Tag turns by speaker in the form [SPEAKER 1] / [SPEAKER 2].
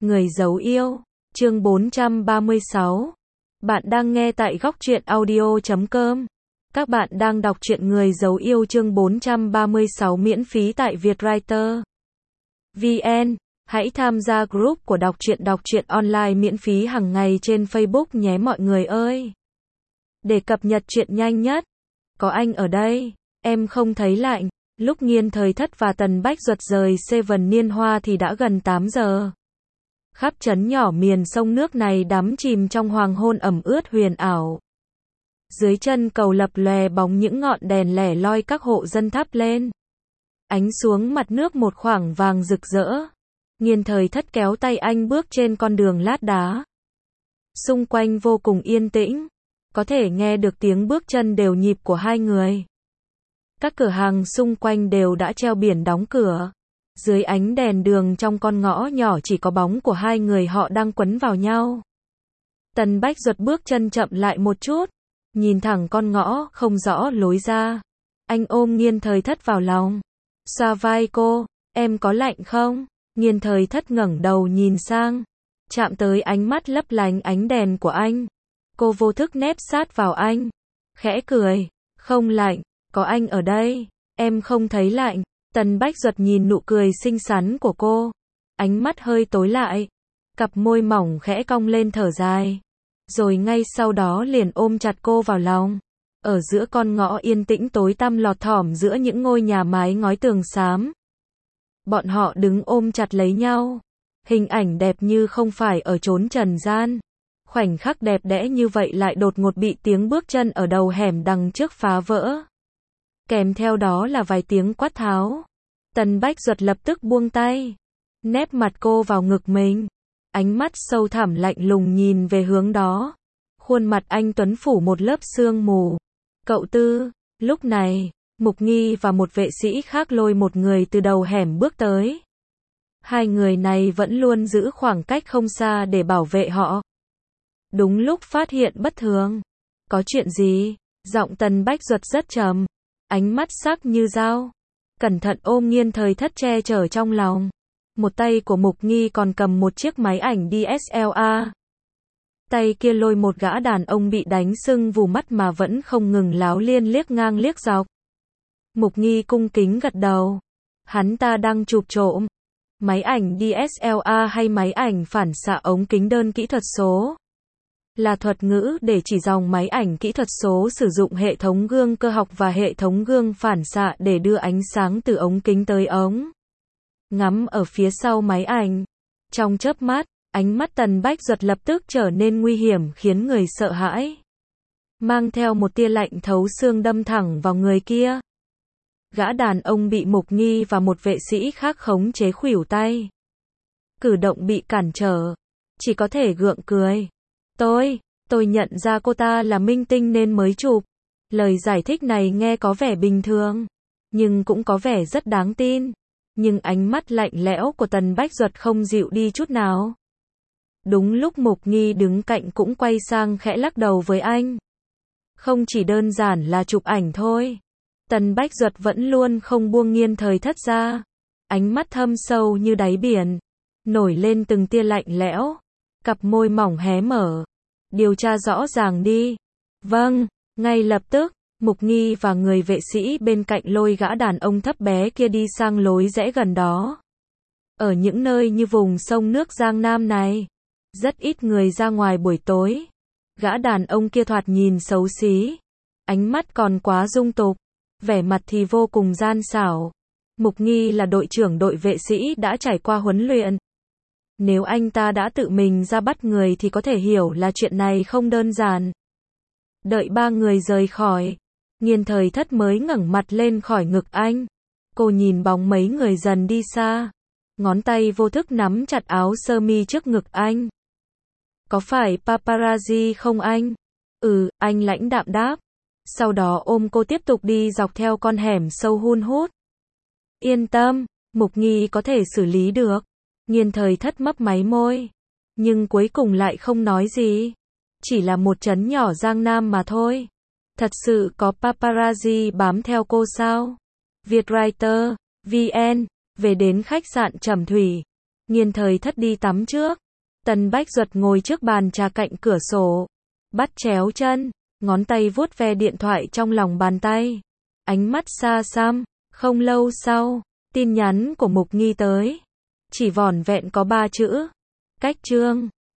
[SPEAKER 1] Người giấu yêu, chương 436. Bạn đang nghe tại góc truyện audio.com. Các bạn đang đọc truyện Người giấu yêu chương 436 miễn phí tại Vietwriter VN. Hãy tham gia group của đọc truyện online miễn phí hàng ngày trên Facebook nhé mọi người ơi. Để cập nhật truyện nhanh nhất. Có anh ở đây, em không thấy lạnh. Lúc Nghiên Thời Thất và Tần Bách Duật rời Seven Niên Hoa thì đã gần 8 giờ. Khắp trấn nhỏ miền sông nước này đắm chìm trong hoàng hôn ẩm ướt huyền ảo. Dưới chân cầu lập lòe bóng những ngọn đèn lẻ loi các hộ dân thắp lên. Ánh xuống mặt nước một khoảng vàng rực rỡ. Nghiên Thời Thất kéo tay anh bước trên con đường lát đá. Xung quanh vô cùng yên tĩnh. Có thể nghe được tiếng bước chân đều nhịp của hai người. Các cửa hàng xung quanh đều đã treo biển đóng cửa. Dưới ánh đèn đường trong con ngõ nhỏ chỉ có bóng của hai người họ đang quấn vào nhau. Tần Bách Duật bước chân chậm lại một chút. Nhìn thẳng con ngõ không rõ lối ra. Anh ôm Nghiên Thời Thất vào lòng. Xoa vai cô, em có lạnh không? Nghiên Thời Thất ngẩng đầu nhìn sang. Chạm tới ánh mắt lấp lánh ánh đèn của anh. Cô vô thức nép sát vào anh. Khẽ cười, không lạnh, có anh ở đây, em không thấy lạnh. Tần Bách Duật nhìn nụ cười xinh xắn của cô. Ánh mắt hơi tối lại. Cặp môi mỏng khẽ cong lên thở dài. Rồi ngay sau đó liền ôm chặt cô vào lòng. Ở giữa con ngõ yên tĩnh tối tăm lọt thỏm giữa những ngôi nhà mái ngói tường xám. Bọn họ đứng ôm chặt lấy nhau. Hình ảnh đẹp như không phải ở chốn trần gian. Khoảnh khắc đẹp đẽ như vậy lại đột ngột bị tiếng bước chân ở đầu hẻm đằng trước phá vỡ. Kèm theo đó là vài tiếng quát tháo. Tần Bách Duật lập tức buông tay. Nép mặt cô vào ngực mình. Ánh mắt sâu thẳm lạnh lùng nhìn về hướng đó. Khuôn mặt anh tuấn phủ một lớp sương mù. Cậu Tư, lúc này, Mục Nghi và một vệ sĩ khác lôi một người từ đầu hẻm bước tới. Hai người này vẫn luôn giữ khoảng cách không xa để bảo vệ họ. Đúng lúc phát hiện bất thường. Có chuyện gì? Giọng Tần Bách Duật rất trầm. Ánh mắt sắc như dao. Cẩn thận ôm Nghiên Thời Thất che chở trong lòng. Một tay của Mục Nghi còn cầm một chiếc máy ảnh DSLR. Tay kia lôi một gã đàn ông bị đánh sưng vù mắt mà vẫn không ngừng láo liên liếc ngang liếc dọc. Mục Nghi cung kính gật đầu. Hắn ta đang chụp trộm. Máy ảnh DSLR hay máy ảnh phản xạ ống kính đơn kỹ thuật số. Là thuật ngữ để chỉ dòng máy ảnh kỹ thuật số sử dụng hệ thống gương cơ học và hệ thống gương phản xạ để đưa ánh sáng từ ống kính tới ống ngắm ở phía sau máy ảnh. Trong chớp mắt, ánh mắt Tần Bách Duật lập tức trở nên nguy hiểm khiến người sợ hãi. Mang theo một tia lạnh thấu xương đâm thẳng vào người kia. Gã đàn ông bị Mục Nghi và một vệ sĩ khác khống chế khuỷu tay. Cử động bị cản trở. Chỉ có thể gượng cười. Tôi nhận ra cô ta là minh tinh nên mới chụp. Lời giải thích này nghe có vẻ bình thường. Nhưng cũng có vẻ rất đáng tin. Nhưng ánh mắt lạnh lẽo của Tần Bách Duật không dịu đi chút nào. Đúng lúc Mục Nghi đứng cạnh cũng quay sang khẽ lắc đầu với anh. Không chỉ đơn giản là chụp ảnh thôi. Tần Bách Duật vẫn luôn không buông Nghiên Thời Thất ra. Ánh mắt thâm sâu như đáy biển. Nổi lên từng tia lạnh lẽo. Cặp môi mỏng hé mở. Điều tra rõ ràng đi. Vâng, ngay lập tức, Mục Nghi và người vệ sĩ bên cạnh lôi gã đàn ông thấp bé kia đi sang lối rẽ gần đó. Ở những nơi như vùng sông nước Giang Nam này, rất ít người ra ngoài buổi tối. Gã đàn ông kia thoạt nhìn xấu xí. Ánh mắt còn quá dung tục. Vẻ mặt thì vô cùng gian xảo. Mục Nghi là đội trưởng đội vệ sĩ đã trải qua huấn luyện. Nếu anh ta đã tự mình ra bắt người thì có thể hiểu là chuyện này không đơn giản. Đợi ba người rời khỏi, Nghiên Thời Thất mới ngẩng mặt lên khỏi ngực anh. Cô nhìn bóng mấy người dần đi xa. Ngón tay vô thức nắm chặt áo sơ mi trước ngực anh. Có phải paparazzi không anh? Anh lãnh đạm đáp. Sau đó ôm cô tiếp tục đi dọc theo con hẻm sâu hun hút. Yên tâm, Mục Nghi có thể xử lý được. Nghiên Thời Thất mấp máy môi. Nhưng cuối cùng lại không nói gì. Chỉ là một trấn nhỏ Giang Nam mà thôi. Thật sự có paparazzi bám theo cô sao? Vietwriter VN. Về đến khách sạn Trầm Thủy. Nghiên thời thất đi tắm trước. Tân Bách Duật ngồi trước bàn trà cạnh cửa sổ. Bắt chéo chân, ngón tay vuốt ve điện thoại trong lòng bàn tay. Ánh mắt xa xăm, không lâu sau, tin nhắn của Mục Nghi tới. Chỉ vỏn vẹn có 3 chữ. Cách chương.